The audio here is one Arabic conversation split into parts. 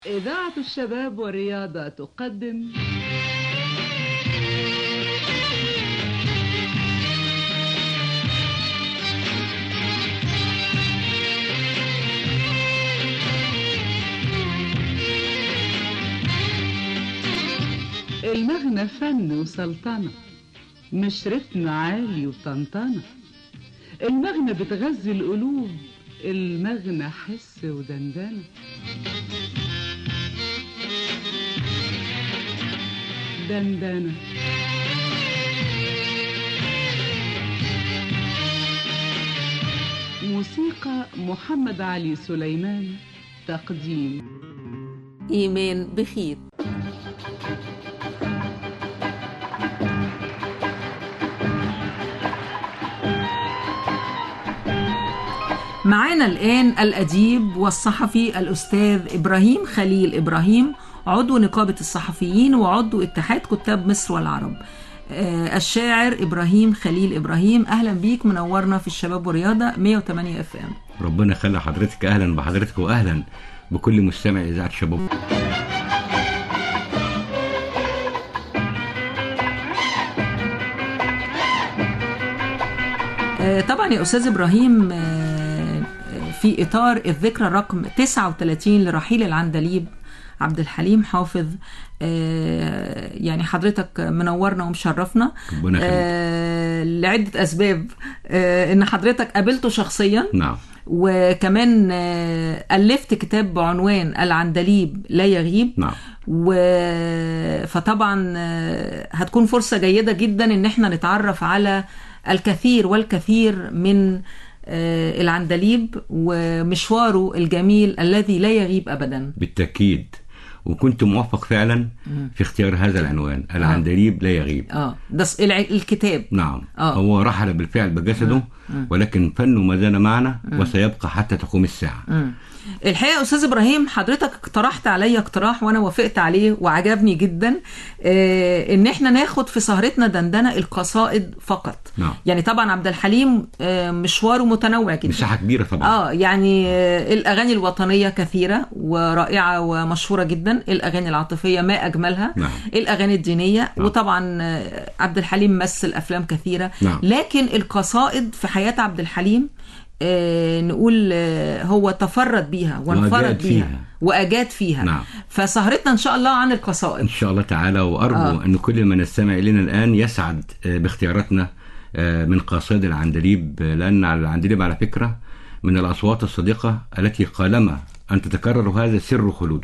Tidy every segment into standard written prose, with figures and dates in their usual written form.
إذاعة الشباب والرياضة تقدم المغنى فن وسلطنة، مش رتم عالي وطنطنة. المغنى بتغذي القلوب، المغنى حس ودندنة. دندنة موسيقى محمد علي سليمان، تقديم إيمان بخيت. معانا الآن الأديب والصحفي الأستاذ إبراهيم خليل إبراهيم، عضو نقابة الصحفيين وعضو اتحاد كتاب مصر والعرب. الشاعر إبراهيم خليل إبراهيم، أهلا بيك، منورنا في الشباب والرياضة 108 FM. ربنا يخلي حضرتك، أهلا بحضرتك وأهلا بكل مستمع إذاعة الشباب. طبعا يا أستاذ إبراهيم، في إطار الذكرى رقم 39 لرحيل العندليب عبد الحليم حافظ، يعني حضرتك منورنا ومشرفنا لعدة أسباب. إن حضرتك قابلته شخصيا، نعم، وكمان ألفت كتاب بعنوان العندليب لا يغيب، نعم. فطبعا هتكون فرصة جيدة جدا إن احنا نتعرف على الكثير والكثير من العندليب ومشواره الجميل الذي لا يغيب أبدا. بالتأكيد، وكنت موفق فعلا في اختيار هذا العنوان، العندليب لا يغيب. ده الكتاب. نعم. هو رحل بالفعل بجسده، ولكن فنه ما زال معنا وسيبقى حتى تقوم الساعة. الحقيقة أستاذ إبراهيم، حضرتك اقترحت علي اقتراح وأنا وافقت عليه وعجبني جدا، إن احنا ناخد في سهرتنا دندنة القصائد فقط. نعم. يعني طبعا عبد الحليم مشواره متنوع جدا، مساحة كبيرة طبعا. يعني الأغاني الوطنية كثيرة ورائعة ومشهورة جدا، الأغاني العاطفية ما أجملها. نعم. الأغاني الدينية. نعم. وطبعا عبد الحليم مثل أفلام كثيرة. نعم. لكن القصائد في حياة عبد الحليم نقول هو تفرد بيها وانفرد بيها وأجاد فيها. نعم. فسهرتنا إن شاء الله عن القصائد إن شاء الله تعالى، وأرجو أن كل من يستمع إلينا الآن يسعد باختياراتنا من قصائد العندليب، لأن العندليب على فكرة من الأصوات الصديقة التي قالما أن تتكرر هذا سر خلوده.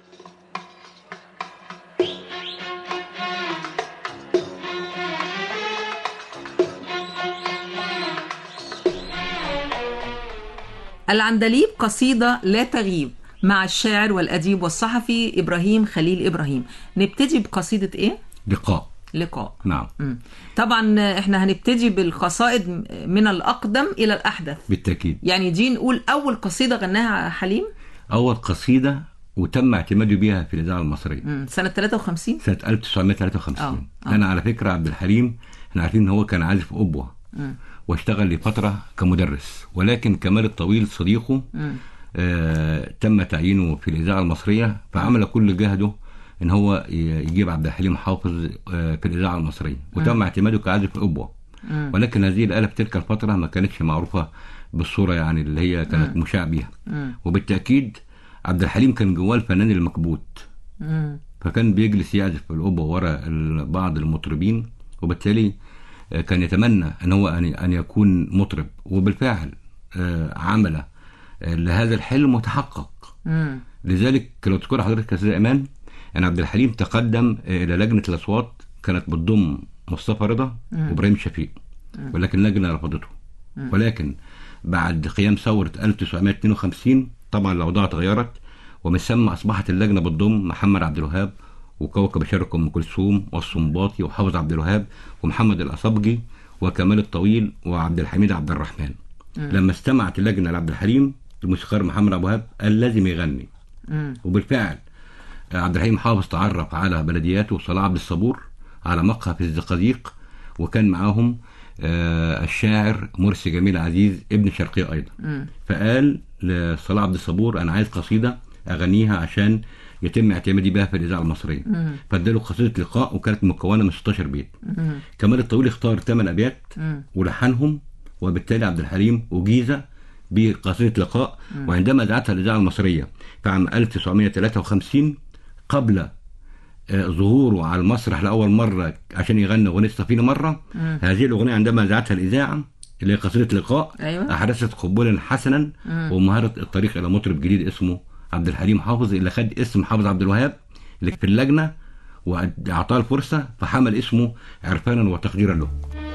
العندليب قصيدة لا تغيب مع الشاعر والأديب والصحفي إبراهيم خليل إبراهيم. نبتدي بقصيدة إيه؟ لقاء. نعم. طبعا احنا هنبتدي بالقصائد من الأقدم إلى الأحدث. بالتأكيد. يعني دي نقول أول قصيدة غناها حليم، أول قصيدة وتم اعتماده بها في الإذاعة المصرية سنة 53. سنة 1953. أنا على فكرة عبد الحليم احنا عارفين إن هو كان عازف أوبوة واشتغل لفترة كمدرس، ولكن كمال الطويل صديقه تم تعيينه في الإذاعة المصرية، فعمل كل جهده ان هو يجيب عبد الحليم حافظ في الإذاعة المصرية، وتم اعتماده كعازف أوبوة. ولكن هذه الآلة في تلك الفترة ما كانتش معروفة بالصورة يعني اللي هي كانت مشاع بيها. وبالتأكيد عبد الحليم كان جواه الفنان المكبوت، فكان بيجلس يعزف الأوبوة وراء بعض المطربين، وبالتالي كان يتمنى ان هو ان يكون مطرب، وبالفعل عمل لهذا الحلم وتحقق. لذلك لو تذكر حضرتك يا استاذ ايمان ان عبد الحليم تقدم الى لجنة الاصوات، كانت بتضم مصطفى رضا وابراهيم شفيق، ولكن اللجنة رفضته. ولكن بعد قيام ثورة 1952 طبعا الاوضاع تغيرت، ومن ثم اصبحت اللجنة بتضم محمد عبد الوهاب وكوكب الشرق أم كلثوم والصنباطي وحافظ عبد الوهاب ومحمد الأصبجي وكمال الطويل وعبد الحميد عبد الرحمن. لما استمعت اللجنة لعبد الحليم، الموسيقار محمد عبد الوهاب قال لازم يغني. وبالفعل عبد الحليم حافظ تعرف على بلدياته صلاح عبد الصبور على مقهى في الزقازيق، وكان معاهم الشاعر مرسي جميل عزيز ابن شرقية أيضا. فقال لصلاح عبد الصبور أنا عايز قصيدة اغانيها عشان يتم اعتمادي بها في الاذاعه المصريه. فاداله قصيده لقاء وكانت مكونه من 16 بيت. كمال الطويل اختار 8 ابيات ولحنهم، وبالتالي عبد الحليم اجيز بقصيده لقاء. وعندما اذاعتها الاذاعه المصريه في عام 1953 قبل ظهوره على المسرح لاول مره عشان يغني اغنيه سفينه مره، هذه الاغنيه عندما اذاعتها الاذاعه اللي هي قصيده لقاء، أيوة. احدثت قبولا حسنا ومهارت الطريق الى مطرب جديد اسمه عبد الحليم حافظ، اللي خد اسم حافظ عبد الوهاب اللي في اللجنه واعطاه الفرصه، فحمل اسمه عرفانا وتقديرا له.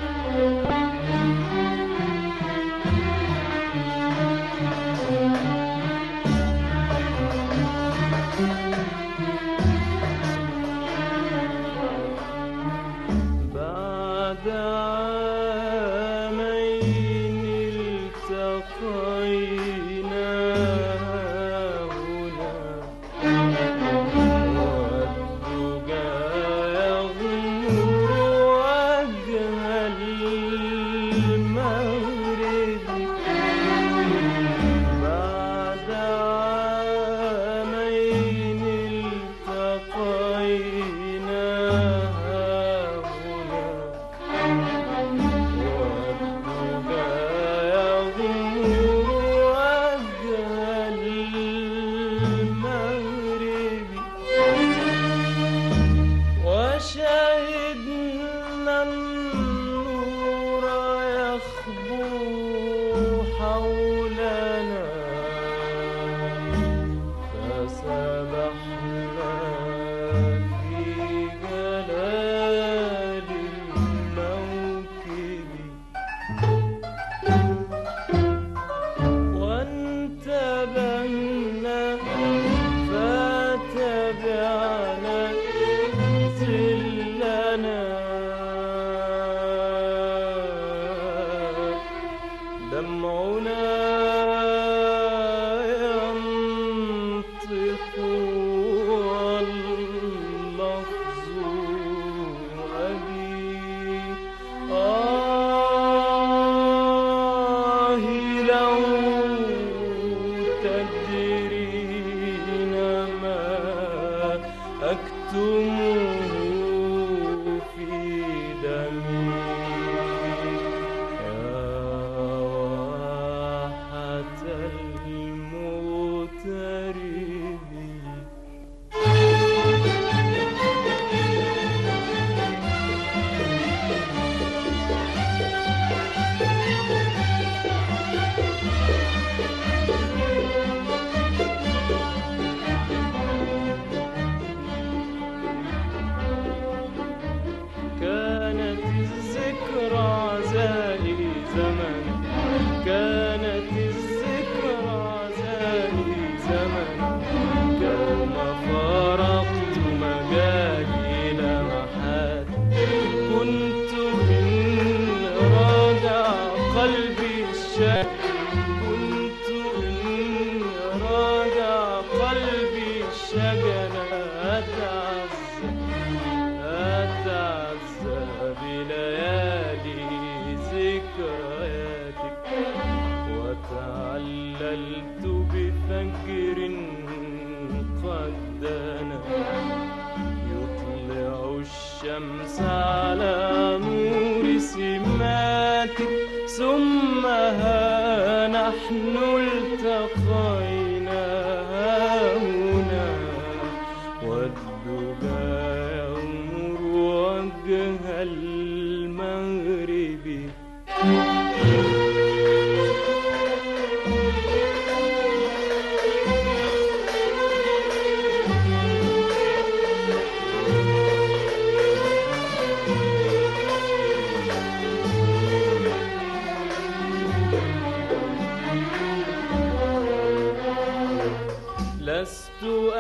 لست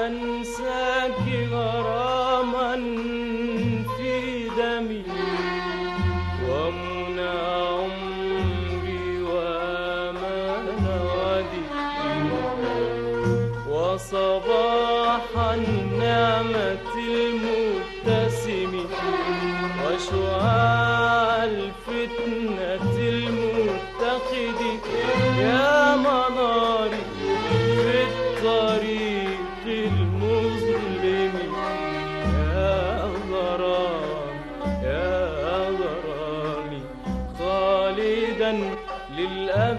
أنساك غراما في دمي ومنى عمري وأمان ودي وصباح النعمة المبتسم وشعاع الفتنة المتقد يا مناري في الطريق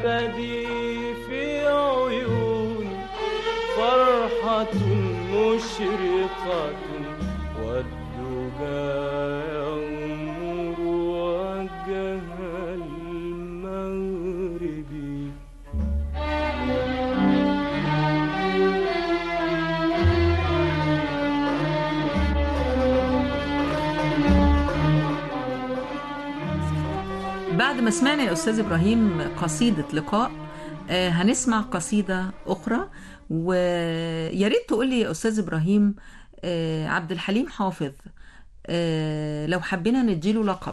تهتدي في عيوني فرحة مشرقة والدجى يغمر وجه المغرب. بعد ما سمعنا يا أستاذ إبراهيم قصيدة لقاء، هنسمع قصيدة أخرى، ويا ريت تقول لي يا أستاذ إبراهيم عبد الحليم حافظ لو حبينا نديله لقب،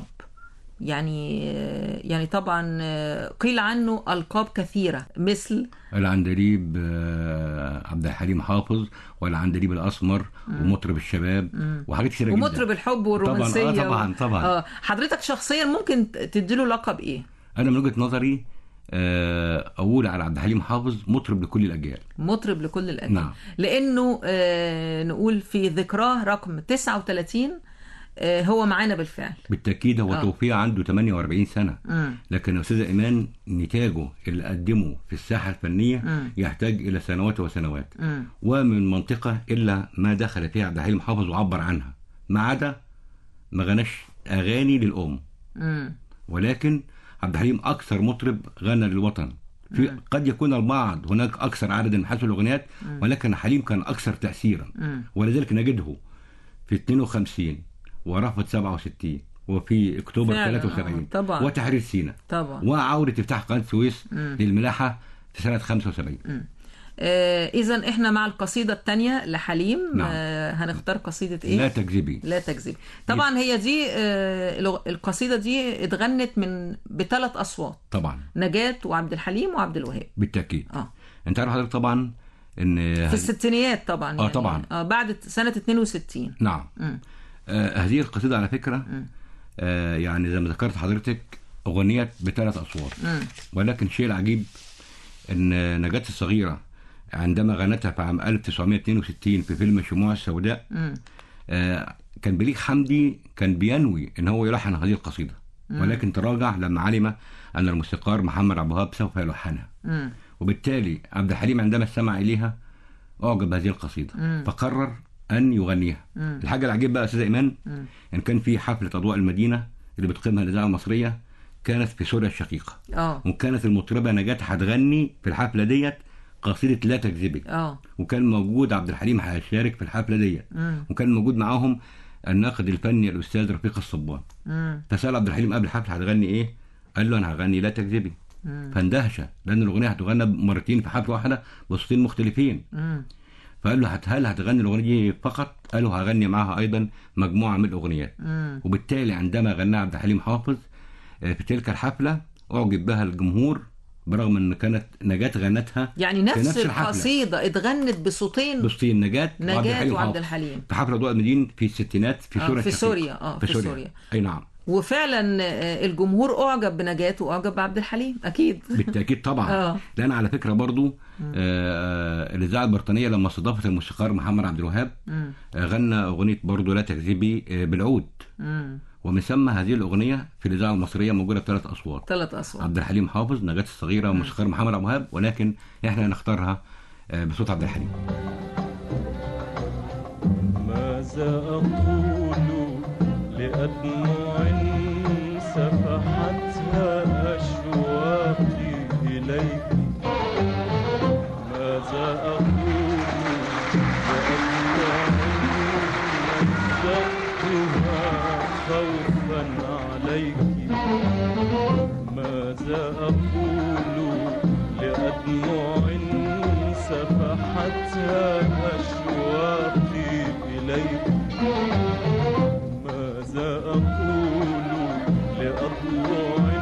يعني طبعا قيل عنه ألقاب كثيرة مثل العندليب عبد الحليم حافظ، والعندليب الأسمر، ومطرب الشباب، وحاجات كتيرة جدا، ومطرب الحب والرومانسية. طبعا. حضرتك شخصيا ممكن تديله لقب إيه؟ أنا من وجهة نظري أقول على عبد الحليم حافظ مطرب لكل الأجيال. مطرب لكل الأجيال. نعم. لأنه نقول في ذكراه رقم 39 هو معانا بالفعل. بالتأكيد هو توفي عنده 48 سنة. لكن أستاذ إيمان نتاجه اللي قدمه في الساحة الفنية يحتاج إلى سنوات وسنوات، ومن منطقة إلا ما دخل فيها عبد الحليم حافظ وعبر عنها، ما عدا ما غناش أغاني للأم. ولكن عبد الحليم أكثر مطرب غنى للوطن. قد يكون البعض هناك أكثر عددا من حيث الأغنيات، ولكن حليم كان أكثر تأثيرا. ولذلك نجده في 52 ورفض 67 وفي اكتوبر 73 وتحرير سيناء وعودة افتتاح قناة السويس للملاحة في سنة 75. إذن إحنا مع القصيدة الثانية لحليم. نعم. هنختار قصيدة إيه؟ لا تكذبي. لا تكذبي. طبعا هي دي القصيدة دي اتغنت بثلاث أصوات طبعا، نجاة وعبد الحليم وعبد الوهاب. بالتأكيد. أنت عارف حضرتك طبعا إن في الستينيات طبعا يعني طبعا بعد سنة 62. نعم. هذه القصيدة على فكرة يعني زي ما ذكرت حضرتك أغنيت بثلاث أصوات. ولكن الشيء العجيب أن نجاة الصغيرة عندما غنتها في عام 1962 في فيلم شموع السوداء كان بليغ حمدي كان بينوي أن هو يلحن هذه القصيدة، ولكن تراجع لما علم أن الموسيقار محمد عبد الوهاب سوف يلحنها. وبالتالي عبد الحليم عندما استمع إليها أعجب بهذه القصيدة فقرر أن يغنيها. الحاجة العجيبة بقى أستاذ إيمان إن كان في حفلة أضواء المدينة اللي بتقيمها الإذاعة المصرية كانت في سوريا الشقيقة. وكانت المطربة نجاة هتغني في الحفلة ديت قصيدة لا تكذبي. وكان موجود عبد الحليم هيشارك في الحفلة ديت. وكان موجود معاهم الناقد الفني الأستاذ رفيق الصبان. فسأل عبد الحليم قبل الحفلة هتغني إيه؟ قال له أنا هغني لا تكذبي. فاندهش لأن الأغنية هتغنى مرتين في حفلة واحدة بصوتين مختلفين. فقال له هل هتغني الأغنية دي فقط؟ قال له هغني معها أيضا مجموعة من الأغنيات. وبالتالي عندما غنى عبد الحليم حافظ في تلك الحفلة أعجب بها الجمهور، برغم أن كانت نجاة غنتها يعني نفس القصيدة اتغنت بصوتين نجاة وعبد الحليم في حفلة أضواء المدينة في الستينات في سوريا. في سوريا. أي نعم. وفعلا الجمهور أعجب بنجاة وأعجب بعبد الحليم أكيد. بالتأكيد طبعا. لأن على فكرة برضو الإذاعة البريطانية لما استضافت الموسيقار محمد عبد الوهاب غنى أغنية برضو لا تكذبي بالعود. ومن ثم هذه الأغنية في الإذاعة المصرية موجودة بثلاث أصوات. عبد الحليم حافظ، نجاة الصغيرة، وموسيقار محمد عبد الوهاب، ولكن إحنا نختارها بصوت عبد الحليم. ماذا أقول لأدمع سفحتها أشواقي إليك؟ ماذا أقول لأدمع مزقتها خوفا عليك؟ ماذا أقول لأدمع سفحتها أشواقي إليك؟ ماذا أقول لأضلع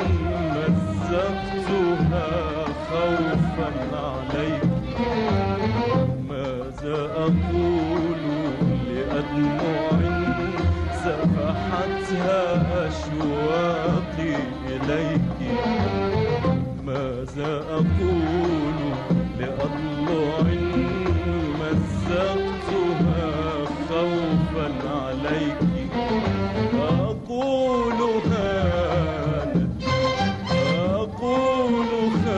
مزقتها خوفا عليك؟ ماذا أقول لأدمع سفحتها أشواقي إليك؟ ماذا أقول لأضلع مزقتها خوفا عليك؟ أقول هانت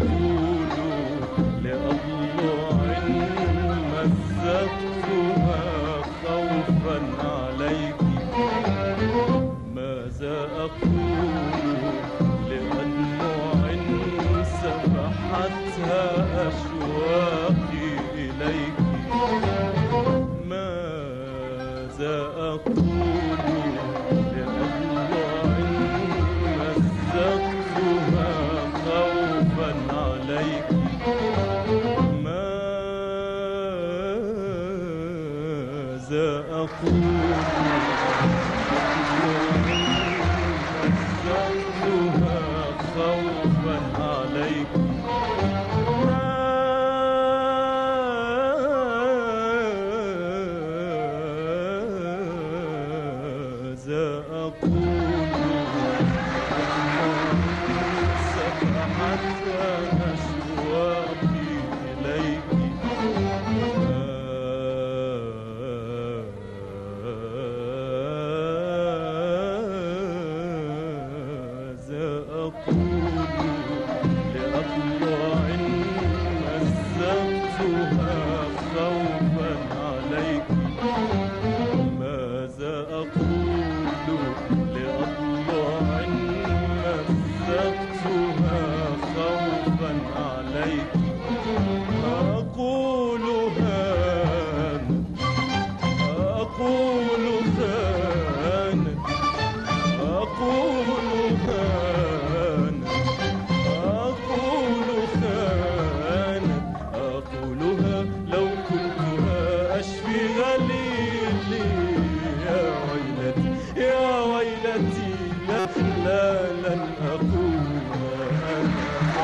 أقول لأضلع مزقتها خوفا عليك. ماذا أقول لأدمع سبحتها أشواقي إليك. ماذا أقول لأضلع مزقتها خوفا عليك. ماذا أقول مزقتها خوفا عليك. ماذا أقول سبحتها أشواقي إليك. ماذا أقول لأضلع مزقتها خوفا عليك. ماذا أقول لأضلع مزقتها خوفا عليك. أقول هان أقول هان أقول هان أقول هان أقولها لو كنتها أشفي غليلي. يا ويلتي يا ويلتي لا لا لن أقولها أنا.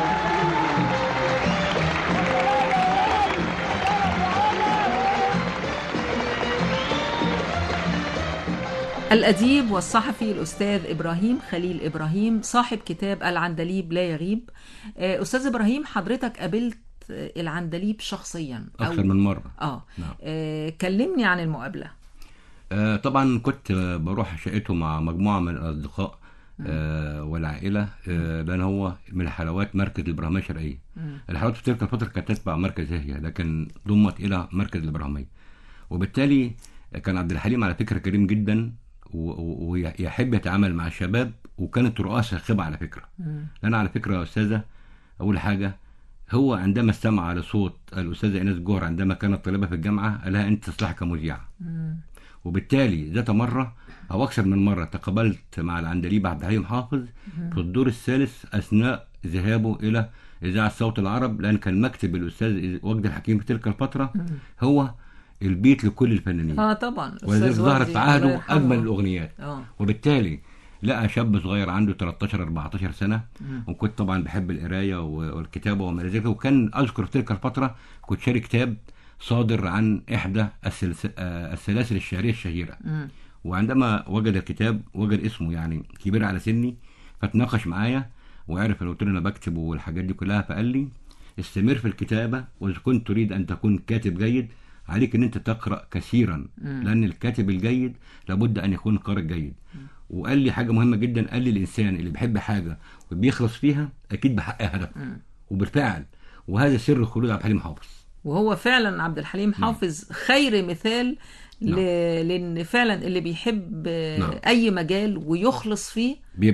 الأديب والصحفي الأستاذ إبراهيم خليل إبراهيم صاحب كتاب العندليب لا يغيب. أستاذ إبراهيم، حضرتك قابلت العندليب شخصيا أكثر من مرة. نعم. نعم. كلمني عن المقابلة. طبعا كنت بروح شقته مع مجموعة من الأصدقاء والعائلة، لأن هو من الحلوات مركز الإبراهيمية الشرقية. الحلوات في تلك الفترة كانت تتبع مركز هي، لكن ضمت إلى مركز الإبراهيمية، وبالتالي كان عبد الحليم على فكرة كريم جدا ويحب يتعامل مع الشباب، وكانت رؤاسة خبة على فكرة. لأن على فكرة يا أستاذة، أول حاجة هو عندما استمع لصوت الأستاذة إيناس جوهر عندما كانت طالبة في الجامعة قال لها أنت تصلح كمذيعة. وبالتالي ذات مرة أو أكثر من مرة تقابلت مع العندليب عبد الحليم حافظ في الدور الثالث أثناء ذهابه إلى إذاعة صوت العرب، لأن كان مكتب الأستاذ وجدي الحكيم في تلك الفترة هو البيت لكل الفنانين. طبعا. ولذلك ظهرت في عهده أجمل الأغنيات. وبالتالي لقى شاب صغير عنده 13-14 سنة، وكنت طبعا بحب القراية والكتابة وما إلى ذلك. وكان أذكر في تلك الفترة كنت شاري كتاب صادر عن إحدى السلاسل الشعرية الشهيرة. وعندما وجد الكتاب وجد اسمه يعني كبير على سني، فتناقش معايا وعرف أن قلت له أنا بكتب والحاجات دي كلها، فقال لي استمر في الكتابة، وإذا كنت تريد أن تكون كاتب جيد عليك أن أنت تقرأ كثيرا، لأن الكاتب الجيد لابد أن يكون قارئ جيد. وقال لي حاجة مهمة جدا، قال لي الإنسان اللي بيحب حاجة وبيخلص فيها أكيد بحقق هدفه. وبالفعل وهذا سر خلود عبد الحليم حافظ. وهو فعلا عبد الحليم حافظ خير مثال لأن فعلا اللي بيحب أي مجال ويخلص فيه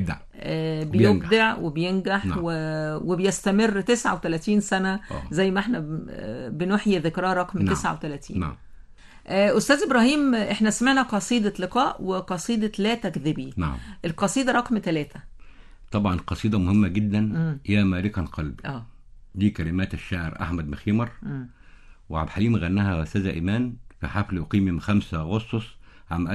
بيبدع وبينجح وبيستمر 39 سنة زي ما احنا بنحيي ذكرى رقم 39. أستاذ إبراهيم، احنا سمعنا قصيدة لقاء وقصيدة لا تكذبي. القصيدة رقم 3 طبعا قصيدة مهمة جدا. يا مالكا قلبي دي كلمات الشاعر أحمد مخيمر، وعبد الحليم غناها أستاذة إيمان في حفل أقيم من 5 أغسطس عام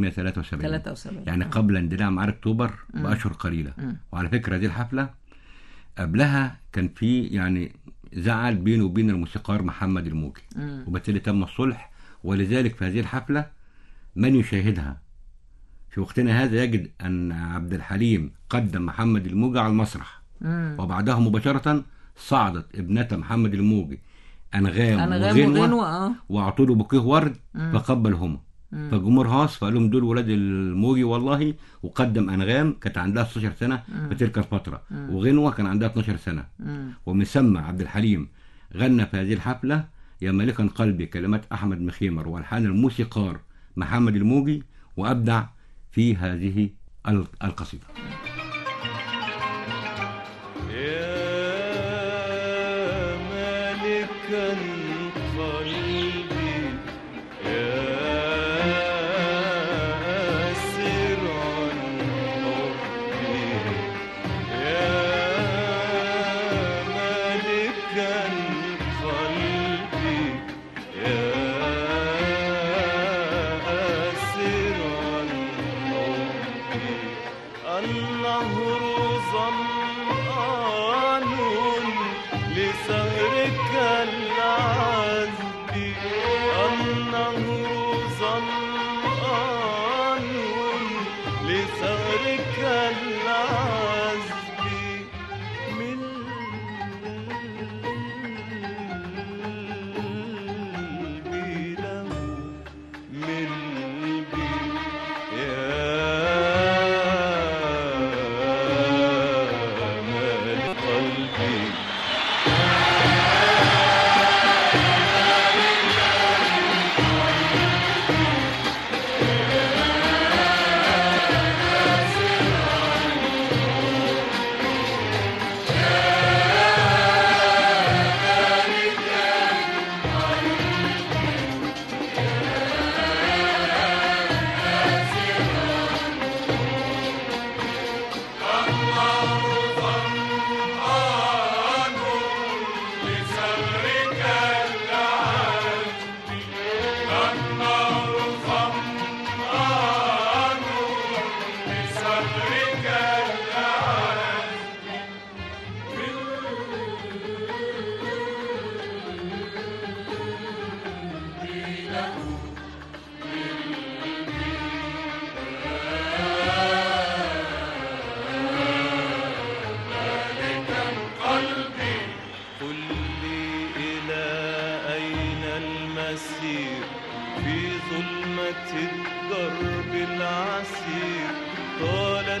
1973 يعني قبل اندلاع معركة أكتوبر بأشهر قليلة. وعلى فكرة دي الحفلة قبلها كان في يعني زعل بينه وبين الموسيقار محمد الموجي، وبالتالي تم الصلح. ولذلك في هذه الحفلة من يشاهدها في وقتنا هذا يجد أن عبد الحليم قدم محمد الموجي على المسرح، وبعدها مباشرة صعدت ابنة محمد الموجي أنغام وغنوة وأعطوا له بوكيه ورد فقبلهما. فالجمهور هاص، فقال لهم دول ولاد الموجي والله، وقدم انغام كانت عندها 16 سنه في تلك الفتره، وغنوه كان عندها 12 سنه. ومسمى عبد الحليم غنى في هذه الحفله يا مالكا قلبي، كلمات احمد مخيمر والحان الموسيقار محمد الموجي، وابدع في هذه القصيده. يا مالكا قلبي يا أسرا حبي، يا مالكا قلبي يا أسرا حبي، النهر ظمآن لسهرك العذب، النهر ظمآن لسهرك العذب، من البي له من البي يا مالك قلبي. في ظلمة الدرب العسير، طالت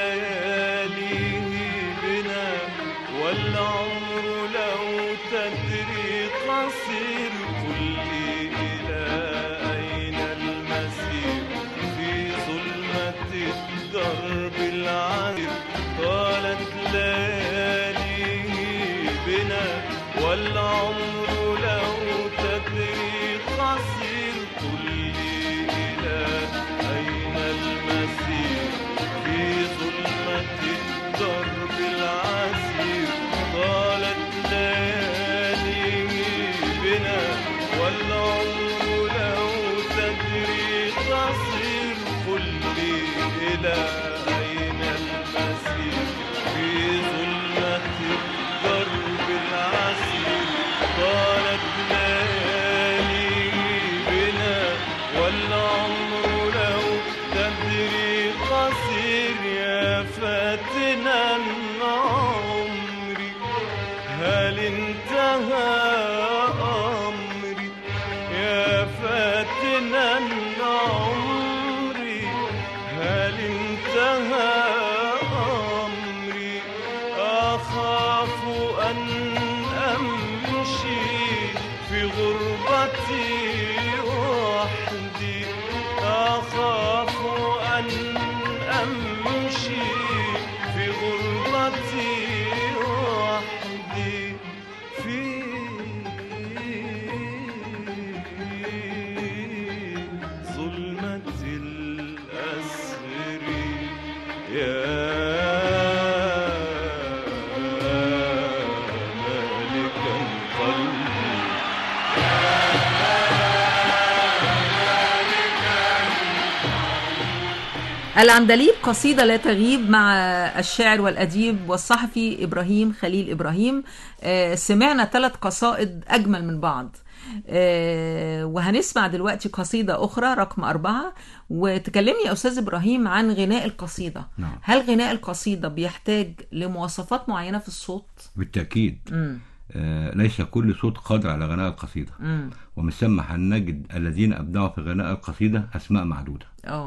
لياليه بنا والعمر لو تدري قصير. قل لي إلى أين المسير في ظلمة الدرب العسير، طالت لياليه بنا والعمر لو تدري قصير. قل لي إلى أين المسير في ظلمة الدرب العسير، طالت لياليه بنا والعمر لو تدري قصير. قل لي إلى أين المسير في ظلمة الدرب العسير، طالت لياليه بنا والعمر لو تدري قصير. يا فاتنا عمري هل انتهى أمري، يا فاتنا عمري هل انتهى أمري. أخاف أن أمشي في غربتي وحدي، أخاف أن أمشي في غربتي وحدي، في ظلمة الأسر يا مالكا قلبي. العندليب قصيدة لا تغيب مع الشاعر والأديب والصحفي إبراهيم خليل إبراهيم. سمعنا 3 قصائد أجمل من بعض، وهنسمع دلوقتي قصيدة أخرى رقم 4. وتكلمني يا أستاذ إبراهيم عن غناء القصيدة. نعم. هل غناء القصيدة بيحتاج لمواصفات معينة في الصوت؟ بالتأكيد. ليس كل صوت قادر على غناء القصيدة. ومن ثم هنجد الذين أبدعوا في غناء القصيدة أسماء معدودة.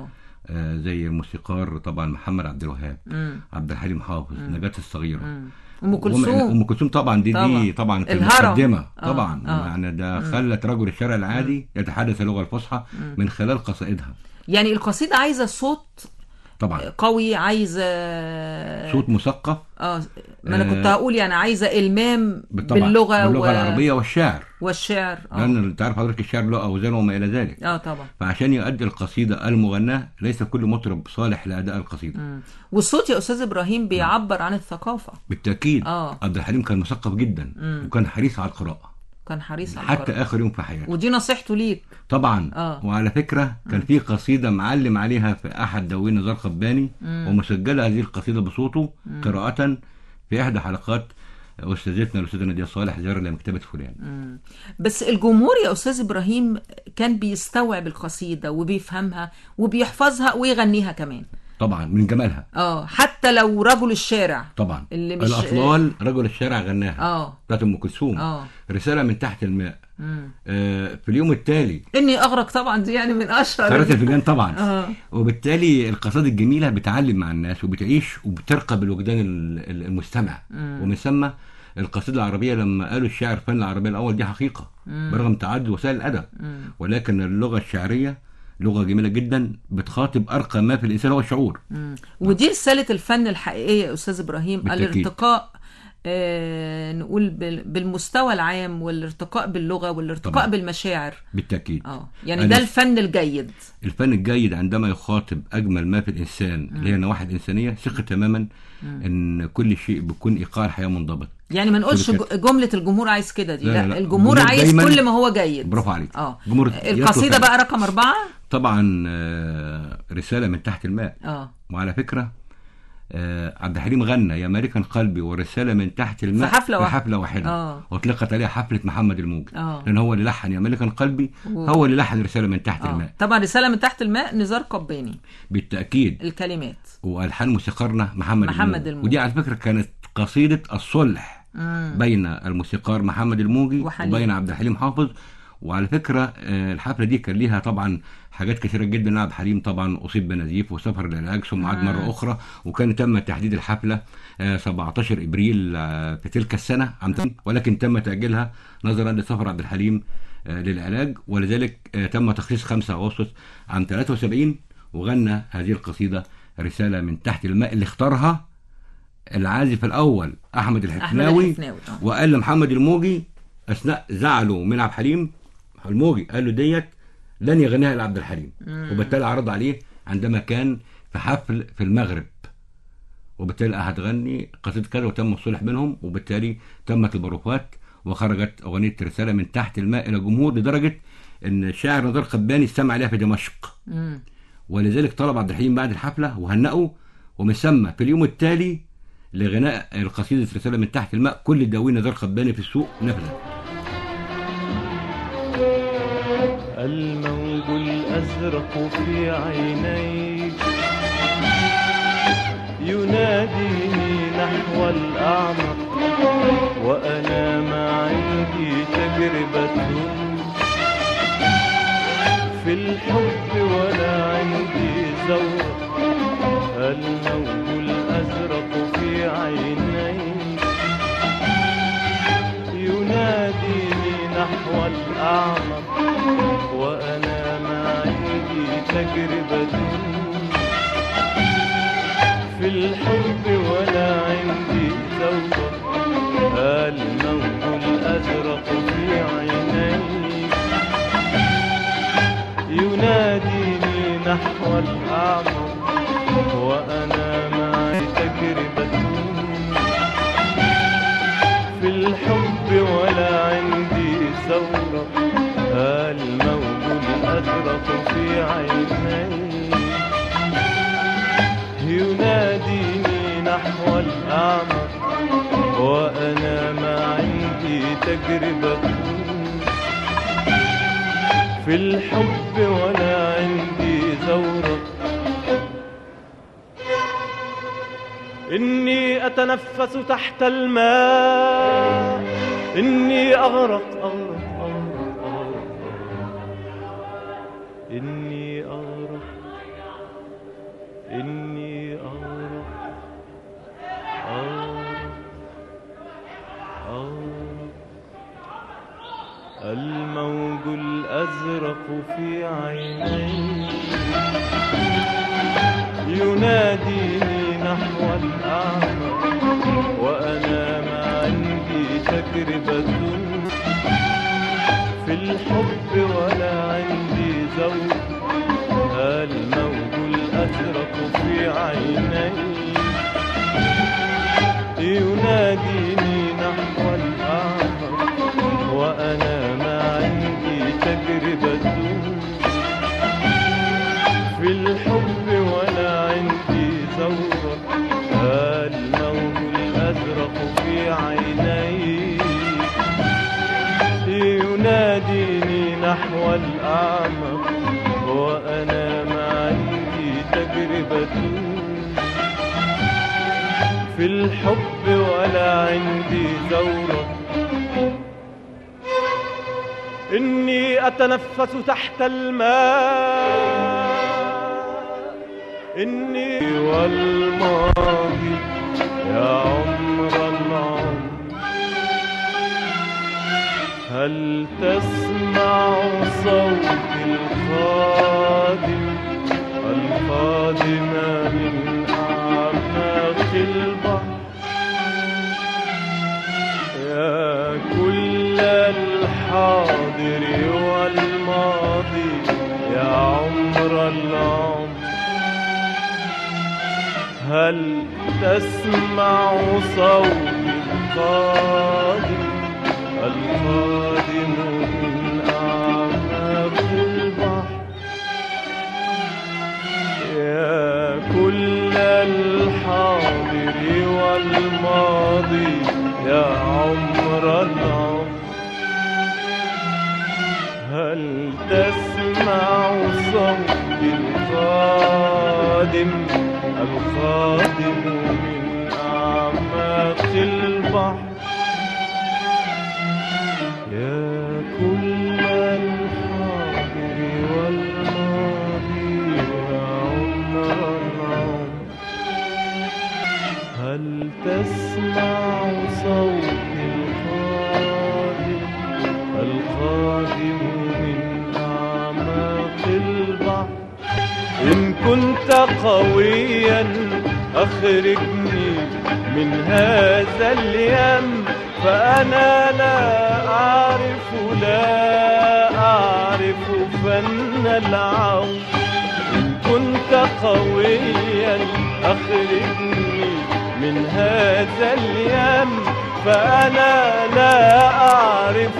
زي الموسيقار طبعا محمد عبد الوهاب، عبد الحليم حافظ، نجاة الصغيرة، ام كلثوم طبعا دي طبعا المقدمه طبعا. يعني ده خلت رجل الشارع العادي يتحدث اللغه الفصحى من خلال قصائدها. يعني القصيده عايزه صوت طبعا قوي، عايزه صوت مثقف. ما انا كنت هقول يعني عايزه المام باللغه العربيه والشعر لان انت عارف حضرتك الشعر له اوزان وما الى ذلك. طبعا. فعشان يؤدي القصيده المغناه ليس كل مطرب صالح لاداء القصيده. والصوت يا استاذ ابراهيم بيعبر عن الثقافه بالتاكيد. عبد الحليم كان مثقف جدا وكان حريص على القراءه، كان حريص على حتى اخر يوم في حياته، ودي نصيحته ليك طبعا. وعلى فكره كان في قصيده معلم عليها في احد دواوين نزار قباني، ومسجله هذه القصيده بصوته قراءه في احدى حلقات استاذتنا الاستاذه ناديه صالح زياره لمكتبه فلان. بس الجمهور يا استاذ ابراهيم كان بيستوعب القصيده وبيفهمها وبيحفظها ويغنيها كمان طبعا من جمالها. حتى لو رجل الشارع طبعا اللي مش الاطلال رجل الشارع غناها بتاعت ام كلثوم. رساله من تحت الماء. في اليوم التالي اني اغرق طبعا دي يعني من اشهر سهرة الفنجان طبعا. وبالتالي القصائد الجميله بتعلم مع الناس وبتعيش وبترقى بالوجدان المستمع. ومن ثم القصيده العربيه لما قالوا الشاعر فن العربيه الاول، دي حقيقه برغم تعدد وسائل الادب، ولكن اللغه الشعريه لغه جميله جدا بتخاطب ارقى ما في الانسان هو الشعور. ودي رساله الفن الحقيقيه يا استاذ ابراهيم، الارتقاء نقول بالمستوى العام، والارتقاء باللغه والارتقاء طبعا بالمشاعر بالتاكيد. يعني ده الفن الجيد. الفن الجيد عندما يخاطب اجمل ما في الانسان اللي هي النواحي الانسانيه، ثق تماما ان كل شيء بيكون ايقاع الحياه منضبط. يعني ما نقولش جمله الجمهور عايز كده دي، لا الجمهور عايز كل ما هو جيد. برافو عليك. القصيده بقى رقم 4 طبعا رساله من تحت الماء. وعلى فكره عبد الحليم غنى يا مالكا قلبي ورساله من تحت الماء في حفله واحده. واطلقت عليها حفله محمد الموجي، لان هو اللي لحن يا مالكا قلبي، هو اللي لحن رساله من تحت الماء. طبعا رساله من تحت الماء نزار قباني بالتاكيد الكلمات، والحان موسيقارنا محمد الموجي. ودي على فكره كانت قصيده الصلح بين الموسيقار محمد الموجي وبين عبد الحليم حافظ. وعلى فكره الحفله دي كان ليها طبعا حاجات كثيره جدا. عبد الحليم طبعا اصيب بنزيف وسافر للعلاج ثم عاد مره اخرى، وكان تم تحديد الحفله 17 ابريل في تلك السنه ولكن تم تاجيلها نظرا لسفر عبد الحليم للعلاج، ولذلك تم تخصيص 5 اغسطس عام 73 وغنى هذه القصيده رساله من تحت الماء اللي اختارها العازف الاول احمد الحفناوي. وقال لمحمد الموجي اثناء زعله من عبد الحليم، الموجي قال له ديت لن يغنيها الا عبد الحليم. وبالتالي عرض عليه عندما كان في حفل في المغرب، وبالتالي هتغني قصيده كذا، وتم الصلح بينهم، وبالتالي تمت البروفات وخرجت اغنيه رساله من تحت الماء الى جمهور، لدرجه ان الشاعر نزار قباني استمع عليها في دمشق. ولذلك طلب عبد الحليم بعد الحفله وهنأه، ومن ثم في اليوم التالي لغناء القصيده رساله من تحت الماء كل دواوين نزار قباني في السوق نفذت. الموج الأزرق في عينيك يناديني نحو الأعمق، وأنا ما عندي تجربة في الحب ولا عندي ذوق. الموج الأزرق في عينيك يناديني نحو الأعمق، وأنا ما عندي تجربة في الحب ولا عندي ذوق. الموج الأزرق في عينيك يناديني نحو الأعمق، وأنا ما عندي تجربة في الحب ولا عندي ذوق. الموج الأزرق في عينيك يناديني نحو الأعمق، وأنا ما عندي تجربة في الحب ولا عندي ذوق. إني أتنفس تحت الماء إني أغرق أغرق أغرق أغرق إني أغرق إني أغرق أغرق أغرق الموج الأزرق في عيني يناديني نحو الأعمى وأنا ما عندي تجربة في الحب ولا عندي زوج. الموج الأزرق في عيني يناديني نحو الأعمى وأنا ما عندي تجربة في الحب ولا عندي زوج. الموج الأزرق في عيني يناديني نحو الأعمى وأنا ما عندي تجربة في الحب ولا عندي زورق. إني أتنفس تحت الماء إني والماضي يا عمر العمر هل تسمع صوت القادم القادم من أعماق البحر يا كل الحاضر والماضي يا عمر العمر هل تسمع صوت القادم القادم من أعماق البحر يا كل الحاضر والماضي يا عمر العمر هل تسمع صوت القادم القادم من أعماق البحر يا كل الحاضر والماضي يا عمر العمر هل تسمع صوت القادم القادم من أعماق البحر إن كنت قويا أخرجني من هذا اليم فأنا لا أعرف فن العون إن كنت قويا أخرجني من هذا اليم فأنا لا أعرف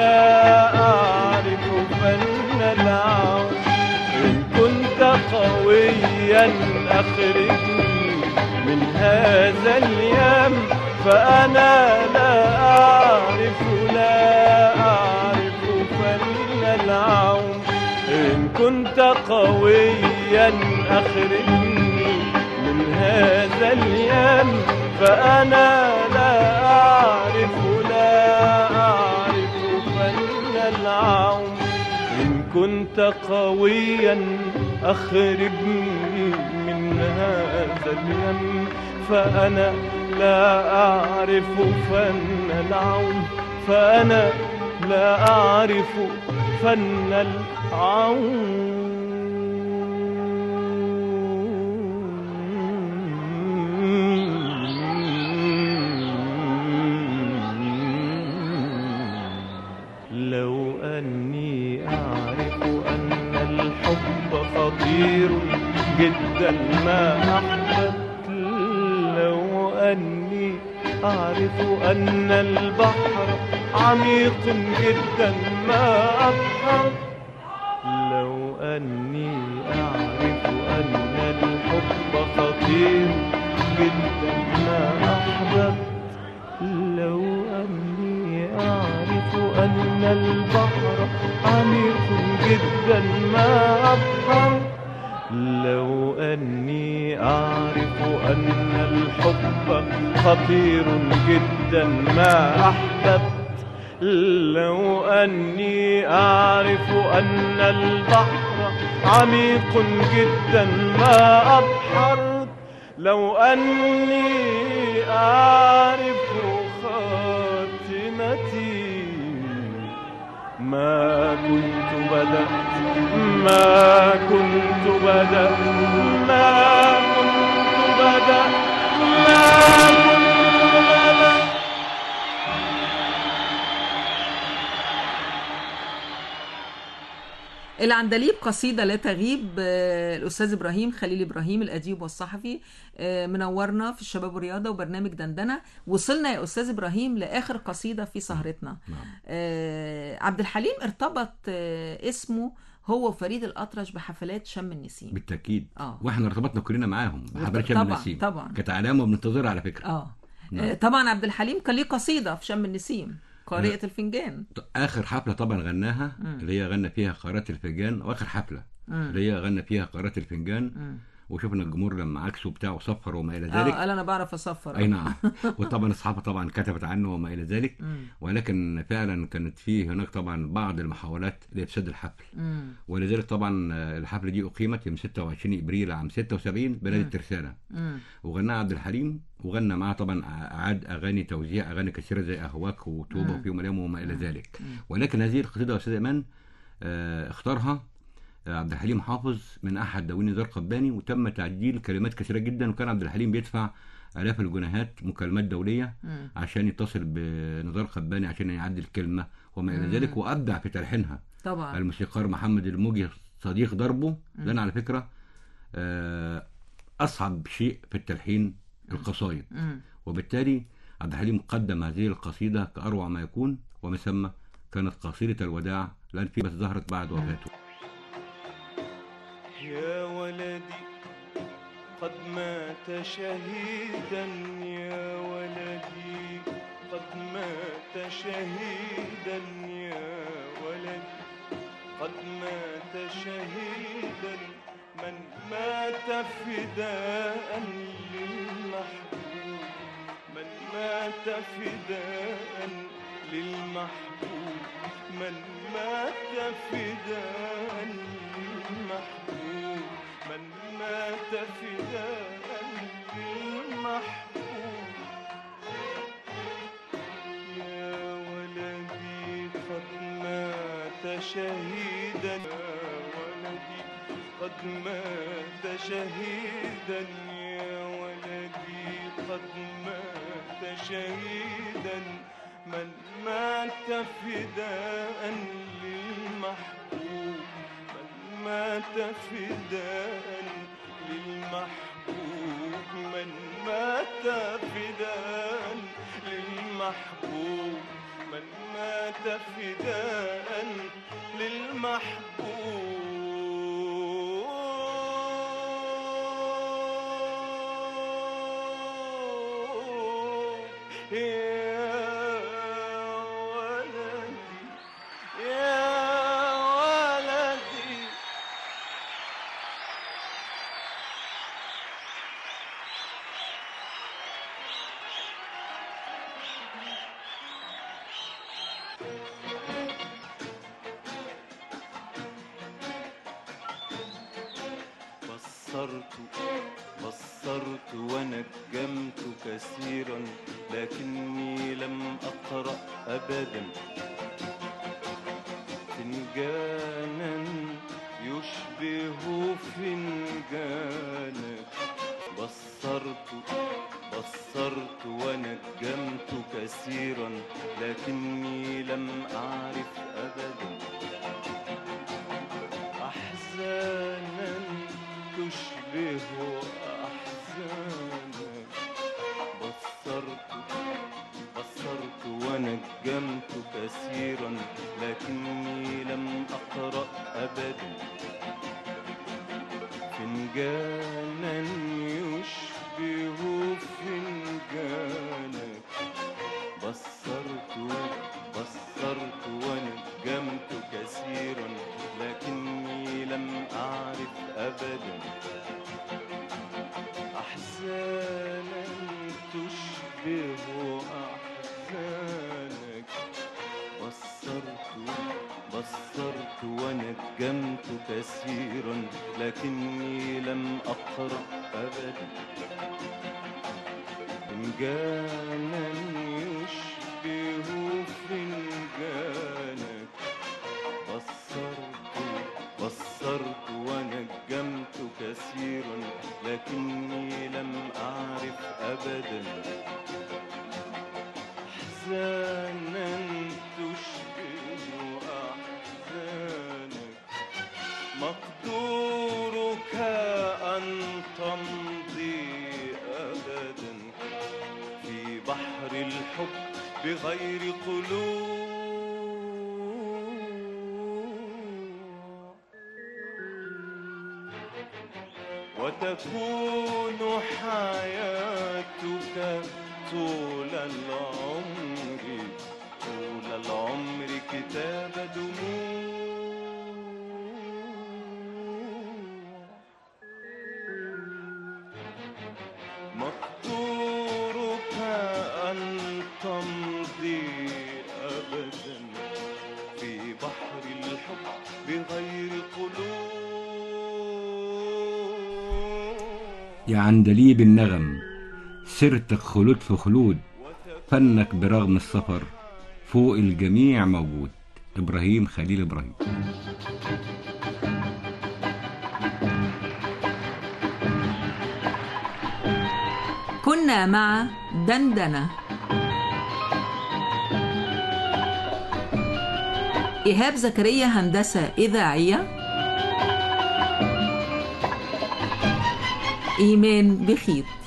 فن العون إن كنت قويا أخرجني من هذا اليم فأنا لا أعرف فن العون إن كنت قويا أخرجني من هذا اليم فأنا لا أعرف فن العون إن كنت قويا أخرجني من هذا اليم فأنا لا أعرف فن العون فأنا لا أعرف فن العون لو أني أعرف أن الحب خطير جدا ما أحببت لو أني أعرف أن البحر عميق جدا ما أبحر لو أني أعرف أن الحب خطير جدا ما أحببت لو أني أعرف أن البحر عميق جدا ما أبحر لو أني أعرف أن الحب خطير جدا ما أحببت لو أني أعرف أن البحر عميق جدا ما أبحرت، لو أني أعرف خاتمتي ما كنت بدأت، ما كنت بدأت، ما كنت بدأت، ما كنت بدأت. العندليب قصيدة لا تغيب. الأستاذ إبراهيم خليل إبراهيم الأديب والصحفي منورنا في الشباب والرياضة وبرنامج دندنة. وصلنا يا أستاذ إبراهيم لآخر قصيدة في سهرتنا. عبد الحليم ارتبط اسمه هو وفريد الأطرش بحفلات شم النسيم. بالتأكيد. واحنا ارتبطنا كلنا معاهم بحفلات شم النسيم. طبعا كانت علامة وبننتظرها على فكرة. طبعا عبد الحليم كان ليه قصيدة في شم النسيم، قارئة الفنجان. اخر حفله طبعا غناها اللي هي غنى فيها قارئة الفنجان، واخر حفله اللي هي غنى فيها قارئة الفنجان. وشفنا الجمهور لما عكسه بتاعه صفر وما الى ذلك. قال انا بعرف اصفر. اي نعم. وطبعا الصحافه طبعا كتبت عنه وما الى ذلك. ولكن فعلا كانت فيه هناك طبعا بعض المحاولات لافساد الحفل. ولذلك طبعا الحفله دي اقيمت يوم 26 ابريل عام 76 بنادي الترسانه. وغناها عبد الحليم، وغنى معاه طبعا اعاد اغاني توزيع اغاني كثيره زي اهواك وتوبه وفي يوم اليوم وما الى ذلك. ولكن هذه القصيده يا استاذ ايمان اختارها عبد الحليم حافظ من احد دواوين نزار قباني، وتم تعديل كلمات كثيره جدا. وكان عبد الحليم بيدفع آلاف الجنيهات مكالمات دوليه عشان يتصل بنزار قباني عشان يعدل كلمه وما الى ذلك. وابدع في تلحينها طبعا الموسيقار محمد الموجي صديق دربه. لان على فكره اصعب شيء في التلحين القصايد. وبالتالي عبد الحليم قدم هذه القصيده كاروع ما يكون، ومن ثم كانت قصيده الوداع لان في بس ظهرت بعد وفاته. يا ولدي قد مات شهيدا، يا ولدي قد مات شهيدا، يا ولدي قد مات شهيدا، من مات فداء للمحبوب، من مات فداء للمحبوب، من مات فداء للمحبوب، من مات فداء للمحبوب. يا ولدي قد مات شهيدا، يا ولدي قد مات شهيدا، يا ولدي قد مات شهيدا، من مات فداء للمحبوب، من مات فداء للمحبوب، من مات فداء للمحبوب، من مات فداء للمحبوب. بصرت ونجمت كثيرا، لكني لم أقرأ أبدا فنجانا يشبه فنجانك. بصرت ونجمت كثيرا، لكني لم أعرف أبدا أحزانا تشبه أحزانك. بصرت ونجمت كثيرا، لكني لم أقرأ أبدا فنجانا يشبه فنجانك. بصرت ونجمت كثيرا، لكني لم أعرف أبدا أحزانا تشبه أحزانك. بصرت ونجمت كثيرا لكني لم أقرأ أبدا فنجانا يشبه فنجانك بصرت ونجمت كثيرا لكني لم أعرف أبدا أحزانا تشبه أحزانك مقدورك أن تمضي أبدا في بحر الحب بغير قلوب وتكون حياتك طول العمر كتاب دموع مقدورك أن تمضي أبدا في بحر الحب بغير قلوب. يا عندليب النغم سرتك خلود في خلود، فنك برغم السفر فوق الجميع موجود. إبراهيم خليل إبراهيم. كنا مع دندنة. إيهاب زكريا هندسة إذاعية. إيمان بخيت.